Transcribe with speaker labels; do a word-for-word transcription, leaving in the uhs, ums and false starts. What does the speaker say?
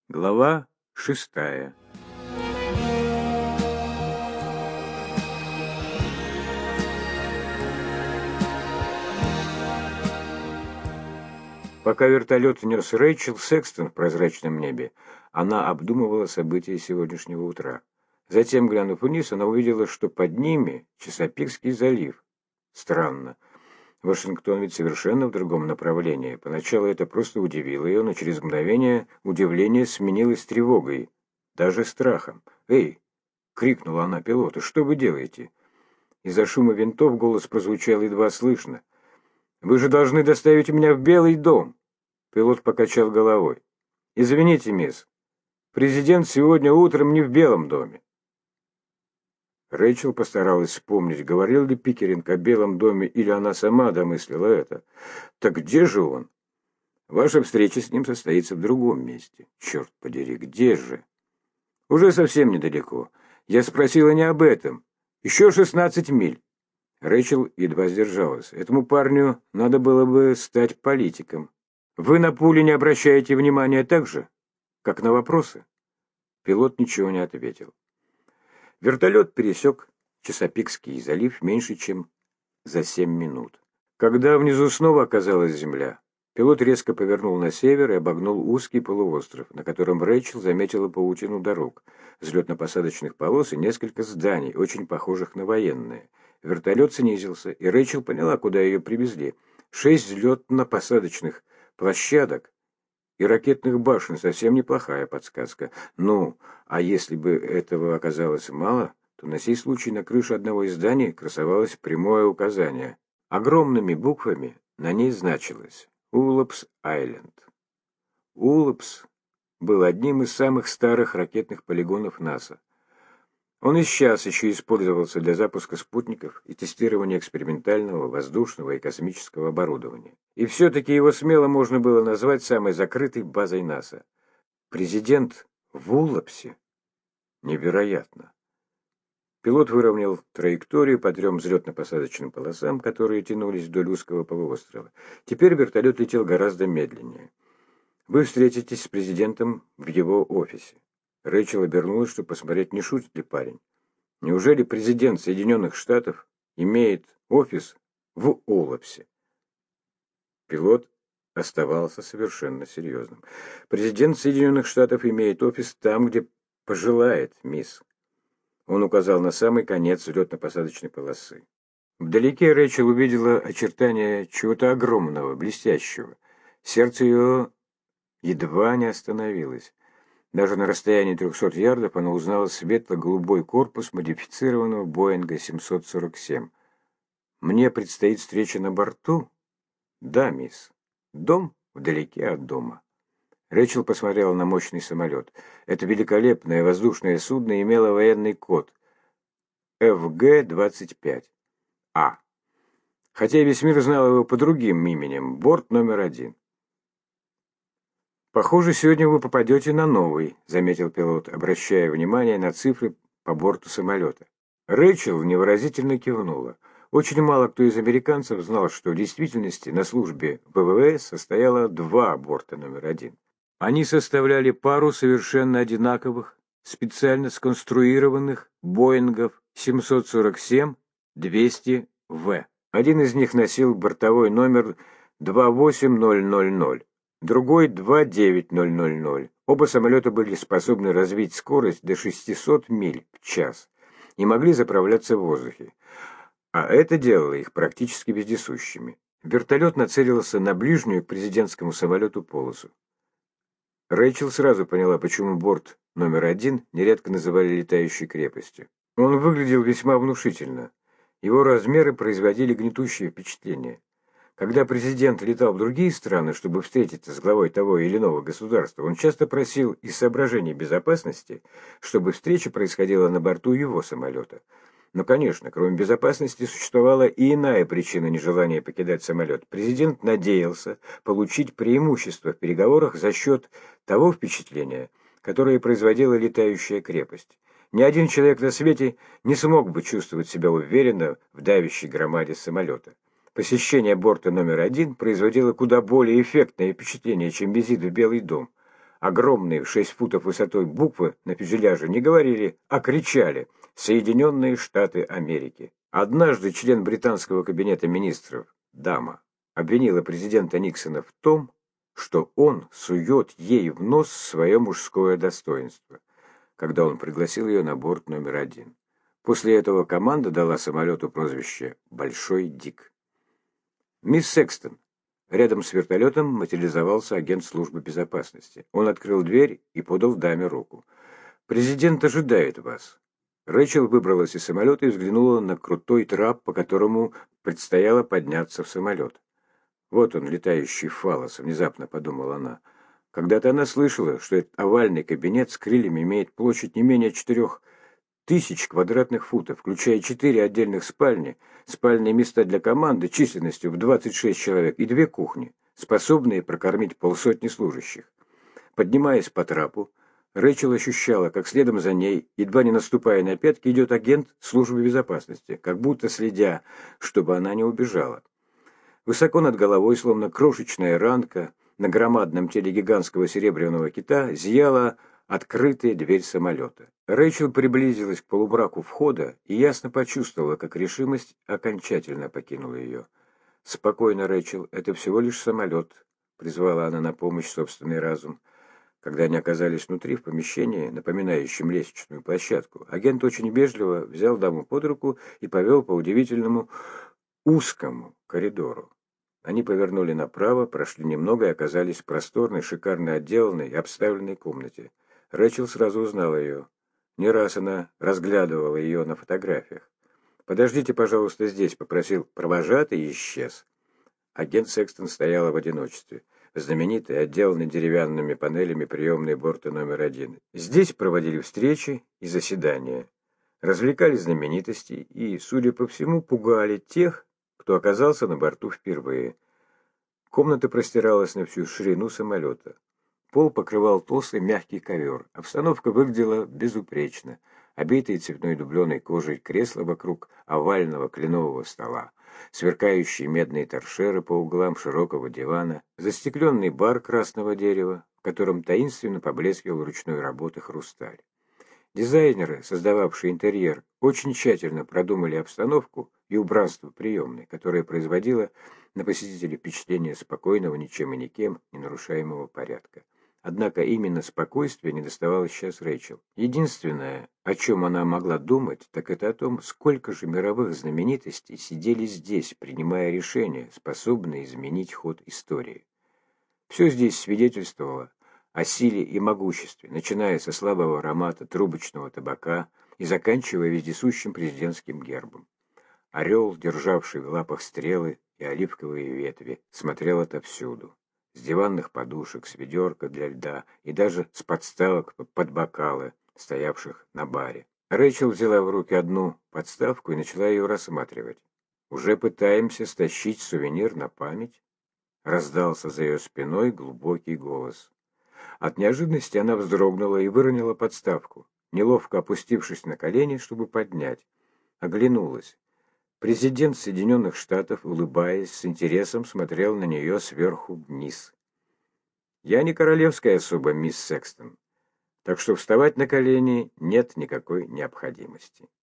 Speaker 1: Глава шестая. Пока вертолет нес Рэйчел Секстон в прозрачном небе, она обдумывала события сегодняшнего утра. Затем, глянув вниз, она увидела, что под ними Чесапикский залив. Странно. Вашингтон ведь совершенно в другом направлении. Поначалу это просто удивило ее, но через мгновение удивление сменилось тревогой, даже страхом. «Эй!» — крикнула она пилоту. «Что вы делаете?» Из-за шума винтов голос прозвучал едва слышно. «Вы же должны доставить меня в Белый дом!» Пилот покачал головой. «Извините, мисс, президент сегодня утром не в Белом доме». Рэйчел постаралась вспомнить, говорил ли Пикеринг о Белом доме, или она сама домыслила это. «Так где же он?» «Ваша встреча с ним состоится в другом месте». «Черт подери, где же?» «Уже совсем недалеко. Я спросила не об этом. Еще шестнадцать миль». Рэйчел едва сдержалась. «Этому парню надо было бы стать политиком». «Вы на пули не обращаете внимания так же, как на вопросы?» Пилот ничего не ответил. Вертолет пересек Чесапикский залив меньше, чем за семь минут. Когда внизу снова оказалась земля, пилот резко повернул на север и обогнул узкий полуостров, на котором Рэйчел заметила паутину дорог, взлетно-посадочных полос и несколько зданий, очень похожих на военные. Вертолет снизился, и Рэйчел поняла, куда ее привезли. Шесть взлетно-посадочных площадок и ракетных башен — совсем неплохая подсказка. Ну, а если бы этого оказалось мало, то на сей случай на крыше одного из зданий красовалось прямое указание. Огромными буквами на ней значилось «Уллопс-Айленд». Уллопс был одним из самых старых ракетных полигонов НАСА. Он и сейчас еще использовался для запуска спутников и тестирования экспериментального воздушного и космического оборудования. И все-таки его смело можно было назвать самой закрытой базой НАСА. Президент в Уллопсе? Невероятно. Пилот выровнял траекторию по трем взлетно-посадочным полосам, которые тянулись вдоль узкого полуострова. Теперь вертолет летел гораздо медленнее. «Вы встретитесь с президентом в его офисе». Рэйчел обернулась, чтобы посмотреть, не шутит ли парень. Неужели президент Соединенных Штатов имеет офис в Уллопсе? Пилот оставался совершенно серьезным. Президент Соединенных Штатов имеет офис там, где пожелает, мисс. Он указал на самый конец взлетно-посадочной полосы. Вдалеке Рэйчел увидела очертания чего-то огромного, блестящего. Сердце ее едва не остановилось. Даже на расстоянии трехсот ярдов она узнала светло-голубой корпус модифицированного Боинга семьсот сорок семь. «Мне предстоит встреча на борту?» «Да, мисс. Дом вдалеке от дома». Рэйчел посмотрела на мощный самолет. Это великолепное воздушное судно имело военный код эф гэ двадцать пять а, хотя весь мир знал его по другим именем, борт номер один. «Похоже, сегодня вы попадете на новый», — заметил пилот, обращая внимание на цифры по борту самолета. Рэйчел невыразительно кивнула. Очень мало кто из американцев знал, что в действительности на службе вэ вэ эс состояло два борта номер один. Они составляли пару совершенно одинаковых, специально сконструированных Боингов семьсот сорок семь двести вэ. Один из них носил бортовой номер два восемь ноль ноль ноль. Другой два девять ноль ноль ноль. Оба самолета были способны развить скорость до шестисот миль в час и могли заправляться в воздухе. А это делало их практически вездесущими. Вертолет нацелился на ближнюю к президентскому самолету полосу. Рэйчел сразу поняла, почему борт номер один нередко называли летающей крепостью. Он выглядел весьма внушительно. Его размеры производили гнетущее впечатление. Когда президент летал в другие страны, чтобы встретиться с главой того или иного государства, он часто просил из соображений безопасности, чтобы встреча происходила на борту его самолета. Но, конечно, кроме безопасности существовала и иная причина нежелания покидать самолет. Президент надеялся получить преимущество в переговорах за счет того впечатления, которое производила летающая крепость. Ни один человек на свете не смог бы чувствовать себя уверенно в давящей громаде самолета. Посещение борта номер один производило куда более эффектное впечатление, чем визит в Белый дом. Огромные в шесть футов высотой буквы на фюзеляже не говорили, а кричали «Соединенные Штаты Америки». Однажды член британского кабинета министров, дама, обвинила президента Никсона в том, что он сует ей в нос свое мужское достоинство, когда он пригласил ее на борт номер один. После этого команда дала самолету прозвище «Большой Дик». «Мисс Секстон». Рядом с вертолетом материализовался агент службы безопасности. Он открыл дверь и подал даме руку. «Президент ожидает вас». Рэйчел выбралась из самолета и взглянула на крутой трап, по которому предстояло подняться в самолет. «Вот он, летающий фаллос», — внезапно подумала она. Когда-то она слышала, что этот овальный кабинет с крыльями имеет площадь не менее четырех тысяч квадратных футов, включая четыре отдельных спальни, спальные места для команды численностью в двадцать шесть человек и две кухни, способные прокормить полсотни служащих. Поднимаясь по трапу, Рэйчел ощущала, как следом за ней, едва не наступая на пятки, идет агент службы безопасности, как будто следя, чтобы она не убежала. Высоко над головой, словно крошечная ранка, на громадном теле гигантского серебряного кита зияла открытая дверь самолета. Рэйчел приблизилась к полумраку входа и ясно почувствовала, как решимость окончательно покинула ее. «Спокойно, Рэйчел, это всего лишь самолет», — призвала она на помощь собственный разум. Когда они оказались внутри, в помещении, напоминающем лестничную площадку, агент очень вежливо взял даму под руку и повел по удивительному узкому коридору. Они повернули направо, прошли немного и оказались в просторной, шикарно отделанной и обставленной комнате. Рэйчел сразу узнала ее. Не раз она разглядывала ее на фотографиях. «Подождите, пожалуйста, здесь», — попросил провожатый и исчез. Агент Секстон стояла в одиночестве, в знаменитой, отделанной деревянными панелями приемной борта номер один. Здесь проводили встречи и заседания, развлекали знаменитостей и, судя по всему, пугали тех, кто оказался на борту впервые. Комната простиралась на всю ширину самолета. Пол покрывал толстый мягкий ковер. Обстановка выглядела безупречно. Обитые цветной дубленой кожей кресла вокруг овального кленового стола, сверкающие медные торшеры по углам широкого дивана, застекленный бар красного дерева, в котором таинственно поблескивал ручной работы хрусталь. Дизайнеры, создававшие интерьер, очень тщательно продумали обстановку и убранство приемной, которое производило на посетителей впечатление спокойного, ничем и никем не нарушаемого порядка. Однако именно спокойствие недоставало сейчас Рэйчел. Единственное, о чем она могла думать, так это о том, сколько же мировых знаменитостей сидели здесь, принимая решения, способные изменить ход истории. Все здесь свидетельствовало о силе и могуществе, начиная со слабого аромата трубочного табака и заканчивая вездесущим президентским гербом. Орел, державший в лапах стрелы и оливковые ветви, смотрел отовсюду. С диванных подушек, с ведерка для льда и даже с подставок под бокалы, стоявших на баре. Рэйчел взяла в руки одну подставку и начала ее рассматривать. «Уже пытаемся стащить сувенир на память?» Раздался за ее спиной глубокий голос. От неожиданности она вздрогнула и выронила подставку, неловко опустившись на колени, чтобы поднять. Оглянулась. Президент Соединенных Штатов, улыбаясь, с интересом смотрел на нее сверху вниз. «Я не королевская особа, мисс Секстон, так что вставать на колени нет никакой необходимости».